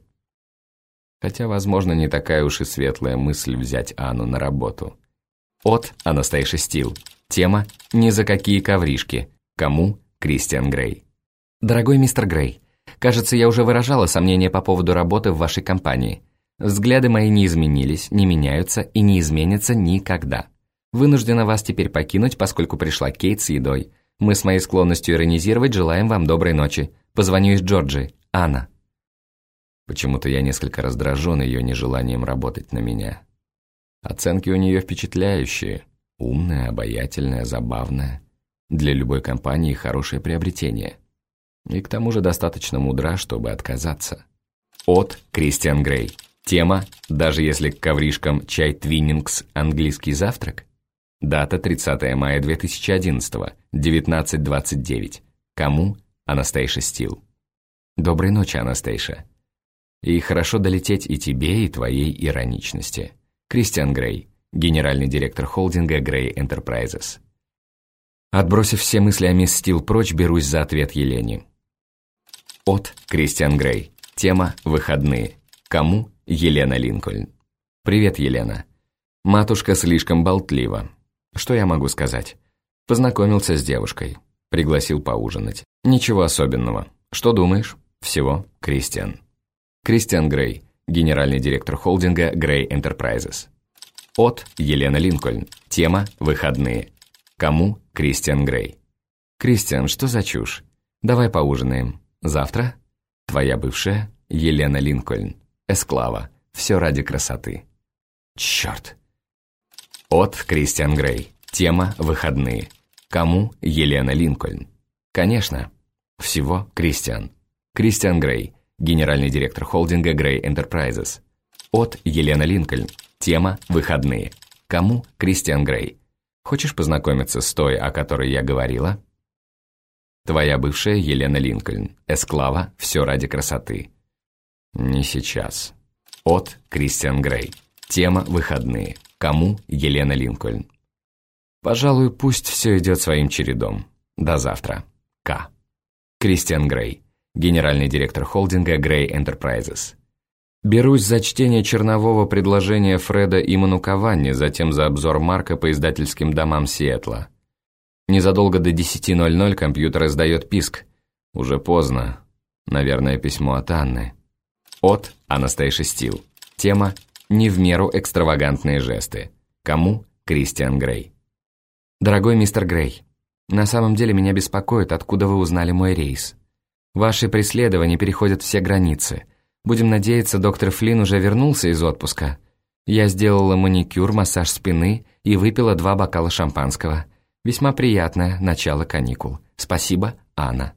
Хотя, возможно, не такая уж и светлая мысль взять Анну на работу. От Анастейша Стил. Тема «Ни за какие ковришки». Кому? Кристиан Грей. Дорогой мистер Грей, кажется, я уже выражала сомнения по поводу работы в вашей компании. Взгляды мои не изменились, не меняются и не изменятся никогда. Вынуждена вас теперь покинуть, поскольку пришла Кейт с едой. Мы с моей склонностью иронизировать желаем вам доброй ночи. Позвоню из Джорджии. Анна. Почему-то я несколько раздражен ее нежеланием работать на меня. Оценки у нее впечатляющие. Умная, обаятельная, забавная. Для любой компании хорошее приобретение. И к тому же достаточно мудра, чтобы отказаться. От Кристиан Грей. Тема «Даже если к ковришкам чай Твиннингс английский завтрак?» Дата 30 мая 2011, 19:29. Кому? Анастейша Стил. Доброй ночи, Анастейша. И хорошо долететь и тебе, и твоей ироничности. Кристиан Грей, генеральный директор холдинга Грей Enterprises. Отбросив все мысли о мисс Стил прочь, берусь за ответ Елене. От Кристиан Грей. Тема «Выходные». Кому? Елена Линкольн. Привет, Елена. Матушка слишком болтлива. Что я могу сказать? Познакомился с девушкой. Пригласил поужинать. Ничего особенного. Что думаешь? Всего, Кристиан. Кристиан Грей, генеральный директор холдинга Грей Enterprises. От Елена Линкольн. Тема «Выходные». Кому? Кристиан Грей. Кристиан, что за чушь? Давай поужинаем. Завтра? Твоя бывшая Елена Линкольн. Эсклава. Все ради красоты. Черт. От Кристиан Грей. Тема «Выходные». Кому? Елена Линкольн. Конечно. Всего, Кристиан. Кристиан Грей, генеральный директор холдинга Грей Enterprises. От Елена Линкольн. Тема «Выходные». Кому? Кристиан Грей. Хочешь познакомиться с той, о которой я говорила? Твоя бывшая Елена Линкольн. Эсклава. Все ради красоты. Не сейчас. От Кристиан Грей. Тема «Выходные». Кому? Елена Линкольн. Пожалуй, пусть все идет своим чередом. До завтра. К. Кристиан Грей. Генеральный директор холдинга Грей Enterprises. Берусь за чтение чернового предложения Фреда Иману Каванни, затем за обзор Марка по издательским домам Сиэтла. Незадолго до 10:00 компьютер издает писк. Уже поздно. Наверное, письмо от Анны. От Анастейши Стил. Тема «Не в меру экстравагантные жесты». Кому? Кристиан Грей. Дорогой мистер Грей, на самом деле меня беспокоит, откуда вы узнали мой рейс. Ваши преследования переходят все границы. Будем надеяться, доктор Флинн уже вернулся из отпуска. Я сделала маникюр, массаж спины и выпила 2 бокала шампанского. Весьма приятное начало каникул. Спасибо, Анна.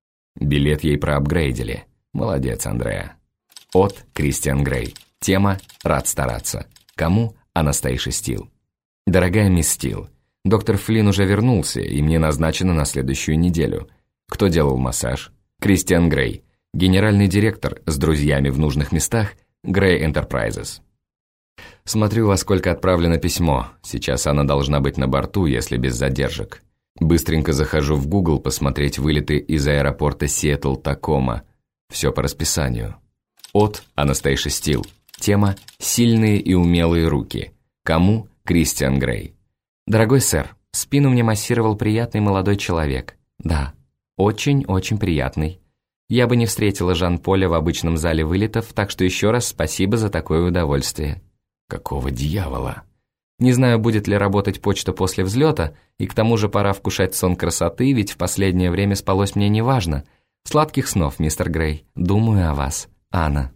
Билет ей проапгрейдили. Молодец, Андреа. От Кристиан Грей. Тема «Рад стараться». Кому? Анастейша Стил. Дорогая мисс Стил, доктор Флинн уже вернулся, и мне назначено на следующую неделю. Кто делал массаж? Кристиан Грей. Генеральный директор с друзьями в нужных местах Грей Enterprises. Смотрю, во сколько отправлено письмо. Сейчас она должна быть на борту, если без задержек. Быстренько захожу в Google посмотреть вылеты из аэропорта Сиэтл-Такома. Все по расписанию. От Анастейша Стил. Тема «Сильные и умелые руки». Кому? Кристиан Грей. Дорогой сэр, спину мне массировал приятный молодой человек. Да, очень-очень приятный. Я бы не встретила Жан-Поля в обычном зале вылетов, так что еще раз спасибо за такое удовольствие. Какого дьявола? Не знаю, будет ли работать почта после взлета, и к тому же пора вкушать сон красоты, ведь в последнее время спалось мне неважно. Сладких снов, мистер Грей. Думаю о вас. Анна.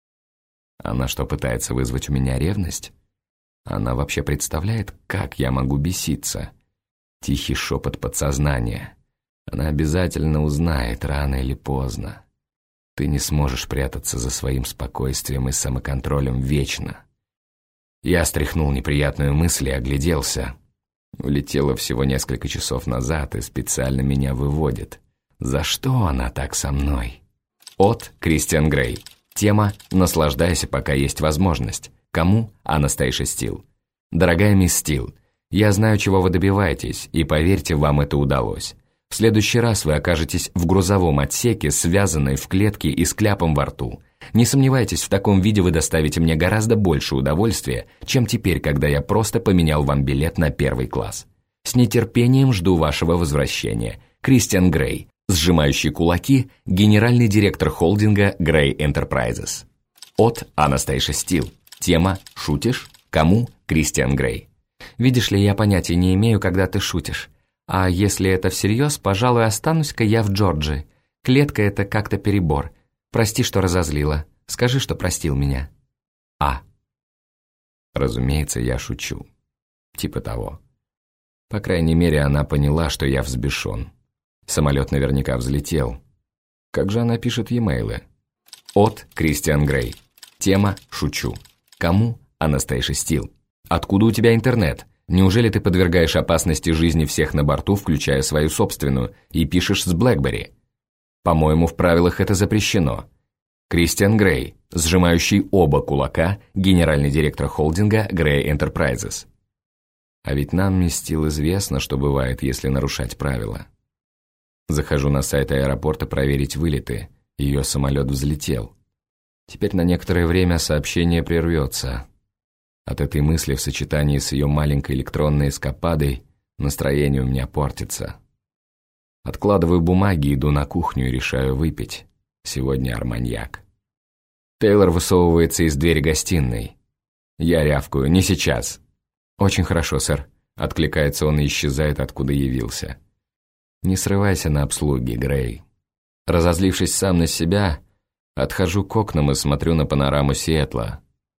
Она что, пытается вызвать у меня ревность? Она вообще представляет, как я могу беситься? Тихий шепот подсознания. Она обязательно узнает, рано или поздно. Ты не сможешь прятаться за своим спокойствием и самоконтролем вечно. Я стряхнул неприятную мысль и огляделся. Улетела всего несколько часов назад и специально меня выводит. За что она так со мной? От Кристиан Грей. Тема «Наслаждайся, пока есть возможность». Кому? Анастейша Стил. Дорогая мисс Стил, я знаю, чего вы добиваетесь, и поверьте, вам это удалось. В следующий раз вы окажетесь в грузовом отсеке, связанной в клетке и с кляпом во рту. Не сомневайтесь, в таком виде вы доставите мне гораздо больше удовольствия, чем теперь, когда я просто поменял вам билет на 1 класс. С нетерпением жду вашего возвращения. Кристиан Грей, сжимающий кулаки, генеральный директор холдинга Грей Enterprises. От Анастейша Стил. Тема «Шутишь?» Кому? Кристиан Грей. Видишь ли, я понятия не имею, когда ты шутишь. А если это всерьез, пожалуй, останусь-ка я в Джорджии. Клетка — это как-то перебор. Прости, что разозлила. Скажи, что простил меня. А. Разумеется, я шучу. Типа того. По крайней мере, она поняла, что я взбешен. Самолет наверняка взлетел. Как же она пишет e-mail'ы? От Кристиан Грей. Тема «Шучу». Кому? Анастейша Стил. Откуда у тебя интернет? Неужели ты подвергаешь опасности жизни всех на борту, включая свою собственную, и пишешь с BlackBerry? По-моему, в правилах это запрещено. Кристиан Грей, сжимающий оба кулака, генеральный директор холдинга Грей Enterprises. А ведь нам, мисс Стил, известно, что бывает, если нарушать правила. Захожу на сайт аэропорта проверить вылеты. Ее самолет взлетел. Теперь на некоторое время сообщение прервется. От этой мысли в сочетании с ее маленькой электронной эскападой настроение у меня портится. Откладываю бумаги, иду на кухню и решаю выпить. Сегодня арманьяк. Тейлор высовывается из двери гостиной. Я рявкаю: «Не сейчас». «Очень хорошо, сэр», — откликается он и исчезает, откуда явился. Не срывайся на обслуге, Грей. Разозлившись сам на себя, отхожу к окнам и смотрю на панораму Сиэтла.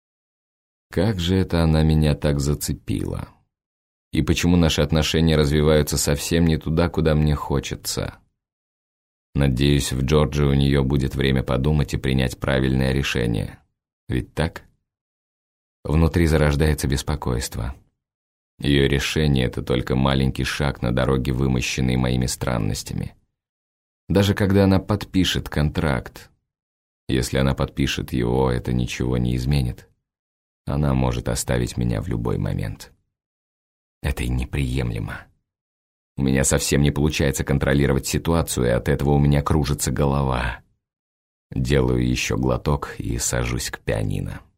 Как же это она меня так зацепила? И почему наши отношения развиваются совсем не туда, куда мне хочется? Надеюсь, в Джорджии у нее будет время подумать и принять правильное решение. Ведь так? Внутри зарождается беспокойство. Ее решение — это только маленький шаг на дороге, вымощенной моими странностями. Даже когда она подпишет контракт. Если она подпишет его, это ничего не изменит. Она может оставить меня в любой момент. Это неприемлемо. У меня совсем не получается контролировать ситуацию, и от этого у меня кружится голова. Делаю еще глоток и сажусь к пианино.